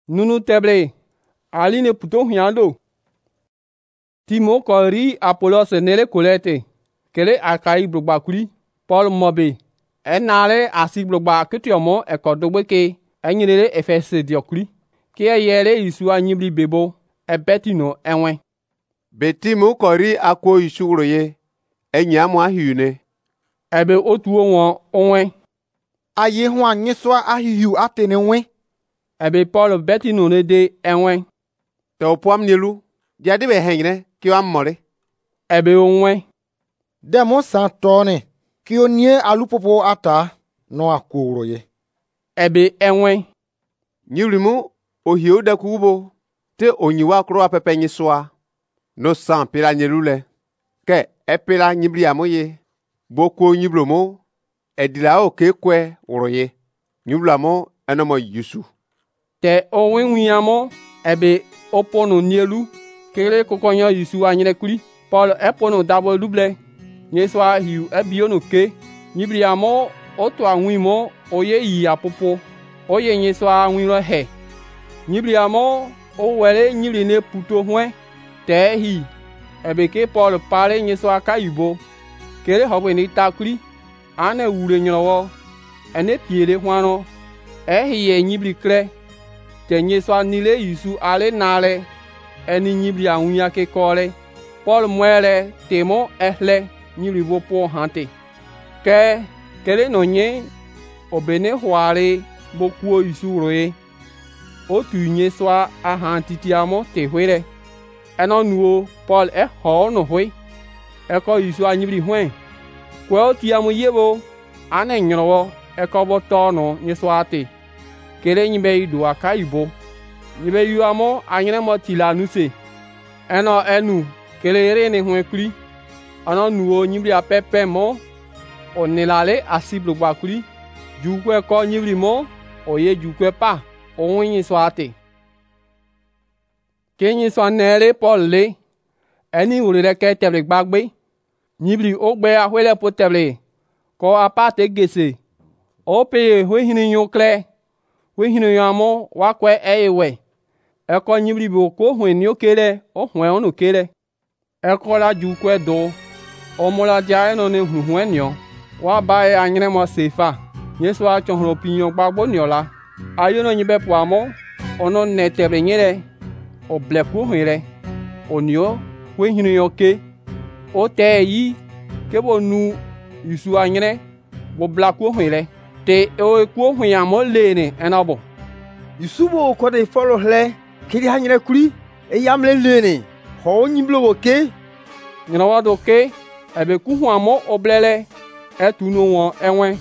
nunu teble aline puto hiando Timo kori Apolos nele kolete kele akai blogba kuli Paul mobe enale asi blogba ketiomo ekodogbe ke enyele Efese diokuli ke yele isu anyibli bebo ebetino enwe Betimo kori akwo isuro ye enyamu ahiune ebe otu onwe aye hu anyiswa ahiu atene nwe ebe Paul betino ne de enwe te opom nilu jadi be hengre ki wa mmore ebe onwe demo santone ki onie alupopo ata no akuro ye ebe enwe nyirimu ohio da kubo te onyiwa kro apepe nyiswa no san pila nyelule ke epila nyibri amoye boko nyibromo edila o kekwe woroye nyublamo enomo yusu te onwe wiamo ebe opono nielu kele kokonyo yusu anyre kuli Paul epono dabo duble nyeswa hiu ebiono ke nyibri amo oto anwimo oye yi apopo oye nyeswa anwilo he nyibri amo o wele nyibri ne puto hwe te hi ebe ke Paul pare nyeswa kayubo kele hobe ni takuri ane wure nyrowo ene piere hwano ehiye nyibri kre te nyeswa nile yusu ale nale eni nyibri anwunya ke kore Paul mwere temo ehle nyibri bopo hante ke kele nonye obene hware bokuo yusu roye otu nyeswa ahantitiamo te hwere eno nuo Paul ho no hwe eko yusu anyibri hwe kwe tiamu yebo ane nyrowo eko boto no nyeswa te kele nyibe idu akaibo nyibe yuamo anyre mo tilanuse eno enu kele rene hwe kuri ono nuo nyibri apepe mo onilale asiblogba kuri jukwe ko nyibri mo oye jukwe pa onwinyi swate kenyi swanere Paul le eni urire ke teble gbagbe nyibri ogbe ahwele po teble ko apate gese ope hwehini yokle hwehini yamo wakwe ewe eko nyibri bo ko hweni okere o hwe onu kere eko la jukwe do omola ja eno ne hwenyo wa bae anyre mo sefa yesu a chonro pinyo gbagbo niola ayono nyibe puamo ono ne teble nyere o bleku hwere onio hwehini yoke o te yi kebo nu yusu anyre bo blaku hwere te o ku hwiamo lene enabo yusubo ko de follow hle kiri hanyre kuri eyamle lene ho nyimblo woke nyinawa doke ebe ku hwamo oblele etunu won enwe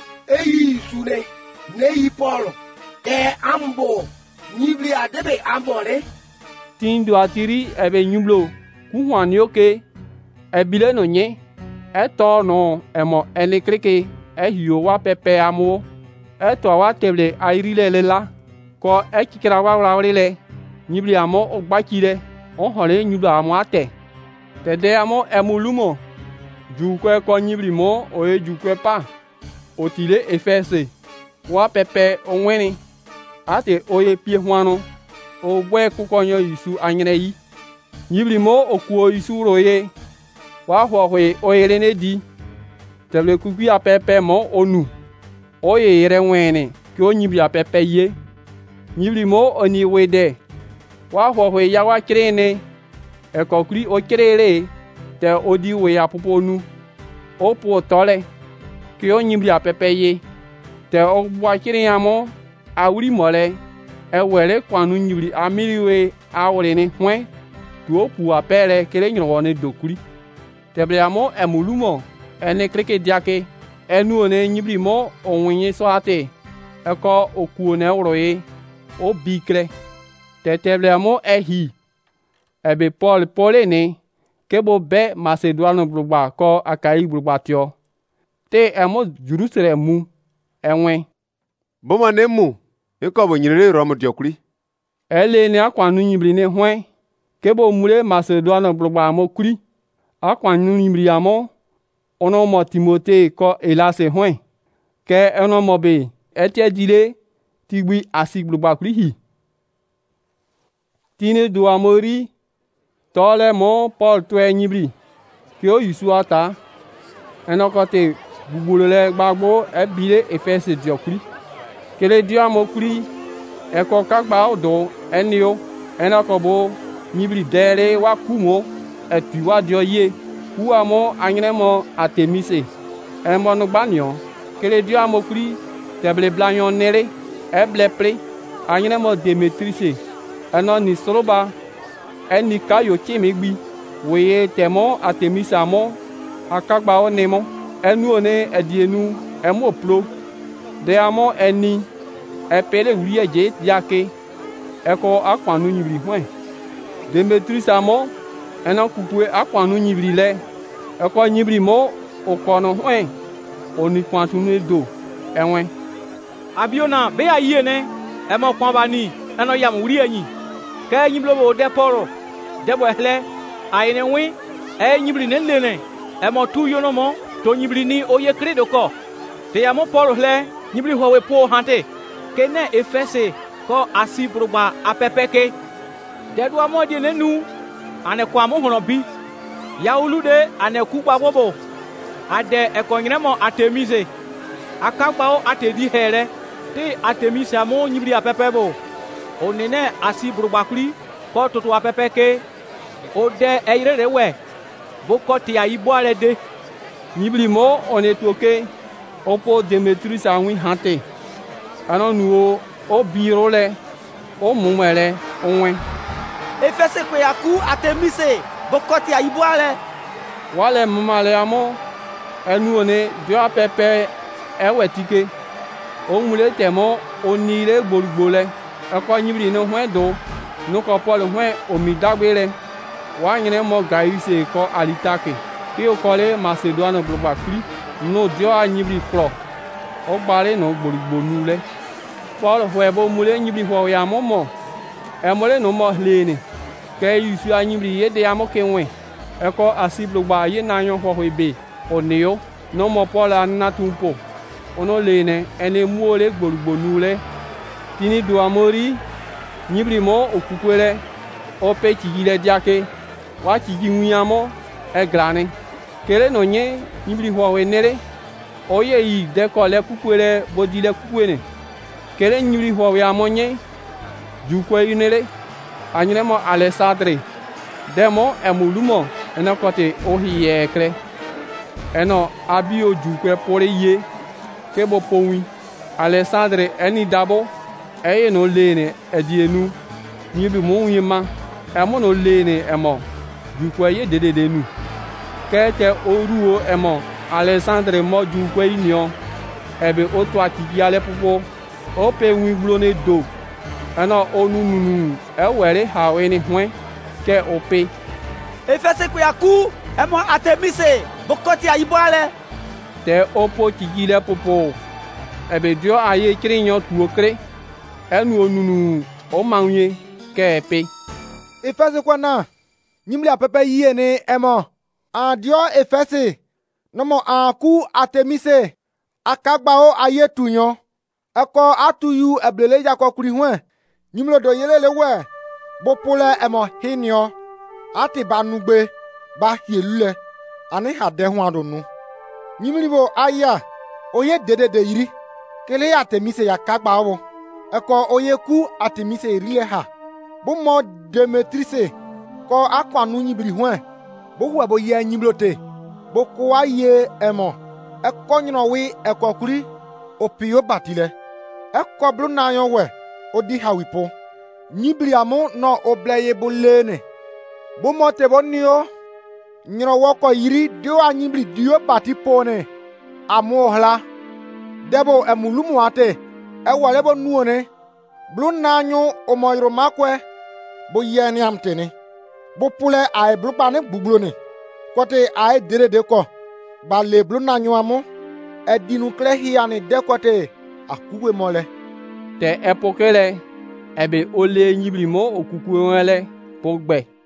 eyi sule neyi Paul e ambo nyibli adebe ambore tindu atiri ebe nyublo ku hwani oke ebile no nye eto no emo elekreke ehio wa pepe amo eto wa teble airile lela ko ekikira wa wawrile nyibli amo ogbakire on hore nyublo amo ate tede amo emulumo jukwe ko nyibli mo oye jukwe pa otile Efese wa pepe onweni ate oye pie hwano ogbe kukonyo yusu anyre yi nyibli mo okuo yusu roye wa hwe oyele ne di teble kuku apepe mo onu oye yere nwene ki onyibli apepe ye nyibli mo oni wede wa hwe ya wa kirene ekokuri o kirere te odi we apoponu opo tole ki onyibli apepe ye te ogwa kiriyamo awuri mole ewere kwanu nyibli amiriwe awure ni hwe tu opu apere kele nyoro ne dokuri teble amo emulumo ene kreke diake enu one nyibli mo onwinyi so ate eko oku ne uroye obikre teble amo ehi ebe Paul polene kebo be Macedoine blugba ko akai blugba tio te emo Jerusalem mu enwe boma nemu eko bo nyire Rome diokuri ele ni akwanu nyibli ne hwe kebo mure Macedoine blugba amo kuri akwanu nyibli amo ono mo Timote ko elase hwe ke ono mo be etie dile tigbi asi blugba kuri hi tini do amori tole mo Paul to enyibri ki o yusu ata enokote bubulole gbagbo ebile Efese diokuri kele dio amokuri eko kagba odo enio enokobo nyibri dere wa kumo etu wa dio ye ku amo anyremo Atemise emonu gbanio kele dio amokuri teble blanyon nere eble pre anyremo Demetrise eno ni soroba eni kayo chimigbi weye temo Atemise amo akagba onemo enu one edienu emo plo de amo eni epele wuri eje diake eko akwanu nyibri hwen Demetrise amo eno kukue akwanu nyibri le eko nyibri mo okono hwen oni kwantunu do enwen abiona be aye ne emo kwon bani eno yam wuri anyi ke nyiblo bo de poro de bo hele ayene wi nyibri ne lene emo tu yono mo to nyibri ni oye credo ko te amo poro hele nyibri howe po hante kene Efese ko asi proba apepeke de do amo de nenu ane kwa mo hono bi ya ulude ane ku gba bobo ade ekonyremo Atemise akagba o atedi here te Atemise amo nyibri apepebo onene asi brubakuri ko tutu apepeke ode eirere we boko ti ayibo alede nyibri mo onetoke opo Demetrise anwi hante anonu o biro le o mumele onwe Efese kwe aku Atemise boko ti ayibo ale wale mumale amo enu one dio apepe ewetike o mule temo onire gborugbole eko nyibri no hwen do no ko Paul hwen omidagbere wa nyine mo gaise ko alitake ki o kole Macedoine global free no dio anyibri kro o gbare no gborigbonu le Paul hwebo mule nyibri ho ya momo e mole no mo lene ke yusu anyibri ye de amoke wen eko asiblogba ye nanyo ho hwebe oneo no mo Paul anatumpo ono lene ene muole gborigbonu le tini do amori nyibri mo okukwele o pe chigile diake wa chigi nwiyamo e grane kele no nye nyibri ho wenere oye yi de ko le kukwele bodile kukwene kele nyibri ho we amonye jukwe yinere anyremo Alessandre demo emulumo eno kote ohiye kre eno abio jukwe pore ye kebo powi Alessandre eni dabo eye no lene edienu nyibri mo yima emo no lene emo jukwe ye dededenu kete oruo emo Alessandre mo jukwe inio ebe oto atigi ale pupo o pe wi glone do eno onununu ewere hawe ni hwen ke ope Efese kwe aku emo Atemise boko ti ayibo ale te opo tigile popo ebe dio aye krinyo tuokre enu onunu o manye ke pe Efese kwana nyimli apepe yie ni emo adio Efese nomo aku Atemise akagba o aye tunyo eko atuyu eblele jako kuri hwen nyimlo do yelele we bopole emo hinio ati banugbe ba hielule ani hade hu adonu nyimli bo aya oye dedede yiri kele Atemise yakagba o eko oye ku Atemise irile ha bo mo Demetrise ko akwanu nyibri hwen bo wa bo ye nyiblote bo ko aye emo eko nyino wi eko kuri opio batile eko blu na yon we odi hawipo nyibri amu no obleye bolene bo mo te bonio nyino woko yiri dio anyibri dio batipone amu ohla debo emulumu ate ewale bo nuone blu na nyu omoyro makwe bo yeni amtene bo pule ay blu bane gbuglone kote ay derede ko ba le blu na nyu amu edinu kle hiane de kote akuwe mole te epokele ebe ole nyibri mo okuku wele pogbe